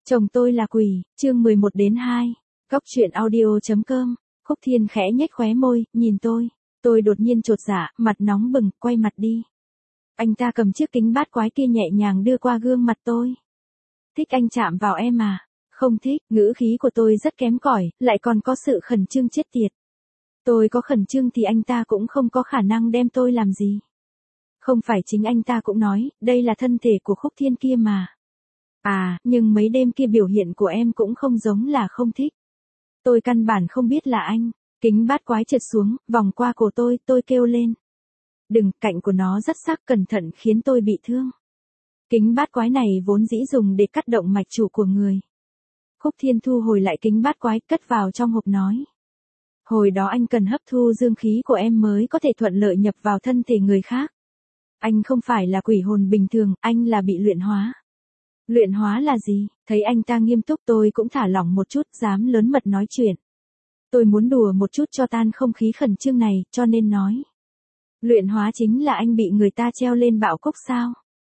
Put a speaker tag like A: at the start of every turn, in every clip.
A: Chồng tôi là quỷ, chương 11-2. Góc truyện audio.com. Khúc Thiên khẽ nhếch khóe môi, nhìn tôi. Tôi đột nhiên chột dạ, mặt nóng bừng, quay mặt đi. Anh ta cầm chiếc kính bát quái kia nhẹ nhàng đưa qua gương mặt tôi. Thích anh chạm vào em à? Không thích, ngữ khí của tôi rất kém cỏi, lại còn có sự khẩn trương chết tiệt. Tôi có khẩn trương thì anh ta cũng không có khả năng đem tôi làm gì. Không phải chính anh ta cũng nói, đây là thân thể của Khúc Thiên kia mà. À, nhưng mấy đêm kia biểu hiện của em cũng không giống là không thích. Tôi căn bản không biết là anh. Kính bát quái trượt xuống, vòng qua cổ tôi kêu lên. Đừng, cạnh của nó rất sắc, cẩn thận khiến tôi bị thương. Kính bát quái này vốn dĩ dùng để cắt động mạch chủ của người. Khúc Thiên thu hồi lại kính bát quái, cất vào trong hộp nói. Hồi đó anh cần hấp thu dương khí của em mới có thể thuận lợi nhập vào thân thể người khác. Anh không phải là quỷ hồn bình thường, anh là bị luyện hóa. Luyện hóa là gì? Thấy anh ta nghiêm túc tôi cũng thả lỏng một chút, dám lớn mật nói chuyện. Tôi muốn đùa một chút cho tan không khí khẩn trương này, cho nên nói. Luyện hóa chính là anh bị người ta treo lên bạo cốc sao?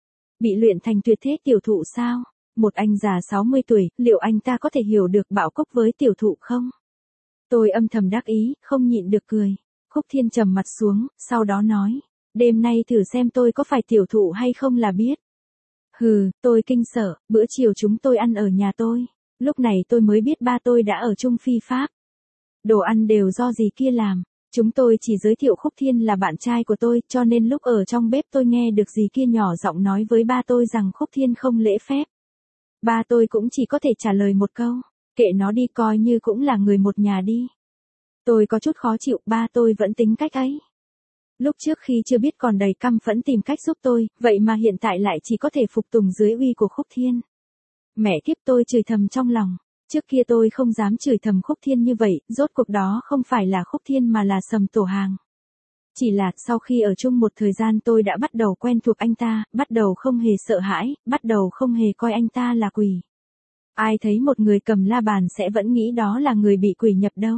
A: Bị luyện thành tuyệt thế tiểu thụ sao? Một anh già 60 tuổi, liệu anh ta có thể hiểu được bạo cốc với tiểu thụ không? Tôi âm thầm đắc ý, không nhịn được cười. Khúc Thiên trầm mặt xuống, sau đó nói. Đêm nay thử xem tôi có phải tiểu thụ hay không là biết. Hừ, tôi kinh sợ, bữa chiều chúng tôi ăn ở nhà tôi. Lúc này tôi mới biết ba tôi đã ở Trung Phi Pháp. Đồ ăn đều do dì kia làm. Chúng tôi chỉ giới thiệu Khúc Thiên là bạn trai của tôi, cho nên lúc ở trong bếp tôi nghe được dì kia nhỏ giọng nói với ba tôi rằng Khúc Thiên không lễ phép. Ba tôi cũng chỉ có thể trả lời một câu, kệ nó đi, coi như cũng là người một nhà đi. Tôi có chút khó chịu, ba tôi vẫn tính cách ấy. Lúc trước khi chưa biết còn đầy căm phẫn tìm cách giúp tôi, vậy mà hiện tại lại chỉ có thể phục tùng dưới uy của Khúc Thiên. Mẹ kiếp, tôi chửi thầm trong lòng. Trước kia tôi không dám chửi thầm Khúc Thiên như vậy, rốt cuộc đó không phải là Khúc Thiên mà là Sầm Tổ Hàng. Chỉ là sau khi ở chung một thời gian tôi đã bắt đầu quen thuộc anh ta, bắt đầu không hề sợ hãi, bắt đầu không hề coi anh ta là quỷ. Ai thấy một người cầm la bàn sẽ vẫn nghĩ đó là người bị quỷ nhập đâu.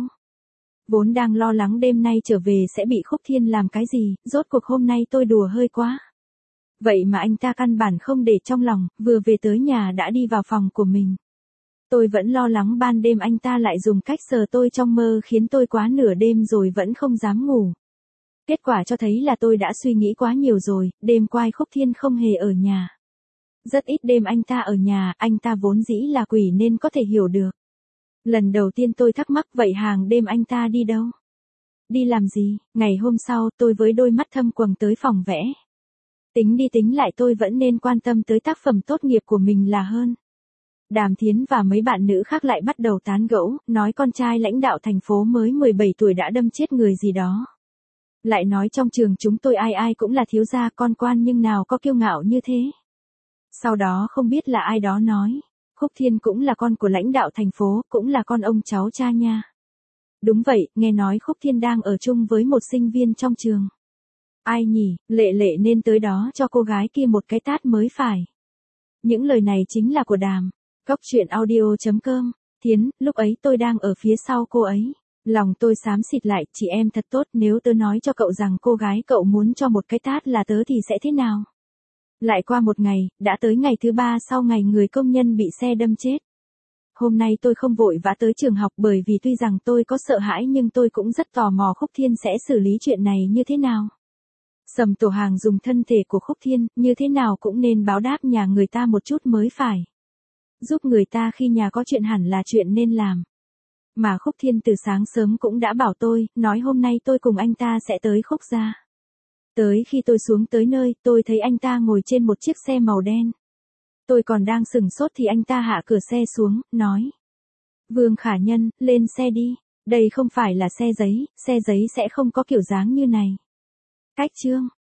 A: Vốn đang lo lắng đêm nay trở về sẽ bị Khúc Thiên làm cái gì, rốt cuộc hôm nay tôi đùa hơi quá. Vậy mà anh ta căn bản không để trong lòng, vừa về tới nhà đã đi vào phòng của mình. Tôi vẫn lo lắng ban đêm anh ta lại dùng cách sờ tôi trong mơ khiến tôi quá nửa đêm rồi vẫn không dám ngủ. Kết quả cho thấy là tôi đã suy nghĩ quá nhiều rồi, đêm qua Khúc Thiên không hề ở nhà. Rất ít đêm anh ta ở nhà, anh ta vốn dĩ là quỷ nên có thể hiểu được. Lần đầu tiên tôi thắc mắc vậy hàng đêm anh ta đi đâu? Đi làm gì? Ngày hôm sau tôi với đôi mắt thâm quầng tới phòng vẽ. Tính đi tính lại tôi vẫn nên quan tâm tới tác phẩm tốt nghiệp của mình là hơn. Đàm Thiến và mấy bạn nữ khác lại bắt đầu tán gẫu, nói con trai lãnh đạo thành phố mới 17 tuổi đã đâm chết người gì đó. Lại nói trong trường chúng tôi ai ai cũng là thiếu gia con quan nhưng nào có kiêu ngạo như thế. Sau đó không biết là ai đó nói, Khúc Thiên cũng là con của lãnh đạo thành phố, cũng là con ông cháu cha nha. Đúng vậy, nghe nói Khúc Thiên đang ở chung với một sinh viên trong trường. Ai nhỉ, Lệ Lệ nên tới đó cho cô gái kia một cái tát mới phải. Những lời này chính là của Đàm. Góc truyện audio.com. Thiến, lúc ấy tôi đang ở phía sau cô ấy. Lòng tôi xám xịt lại, chị em thật tốt, nếu tớ nói cho cậu rằng cô gái cậu muốn cho một cái tát là tớ thì sẽ thế nào? Lại qua một ngày, đã tới ngày thứ 3 sau ngày người công nhân bị xe đâm chết. Hôm nay tôi không vội vã tới trường học bởi vì tuy rằng tôi có sợ hãi nhưng tôi cũng rất tò mò Khúc Thiên sẽ xử lý chuyện này như thế nào. Sầm Tổ Hàng dùng thân thể của Khúc Thiên, như thế nào cũng nên báo đáp nhà người ta một chút mới phải. Giúp người ta khi nhà có chuyện hẳn là chuyện nên làm. Mà Khúc Thiên từ sáng sớm cũng đã bảo tôi, nói hôm nay tôi cùng anh ta sẽ tới Khúc gia. Tới khi tôi xuống tới nơi, tôi thấy anh ta ngồi trên một chiếc xe màu đen. Tôi còn đang sửng sốt thì anh ta hạ cửa xe xuống, nói. Vương Khả Nhân, lên xe đi, đây không phải là xe giấy sẽ không có kiểu dáng như này. Cách chương.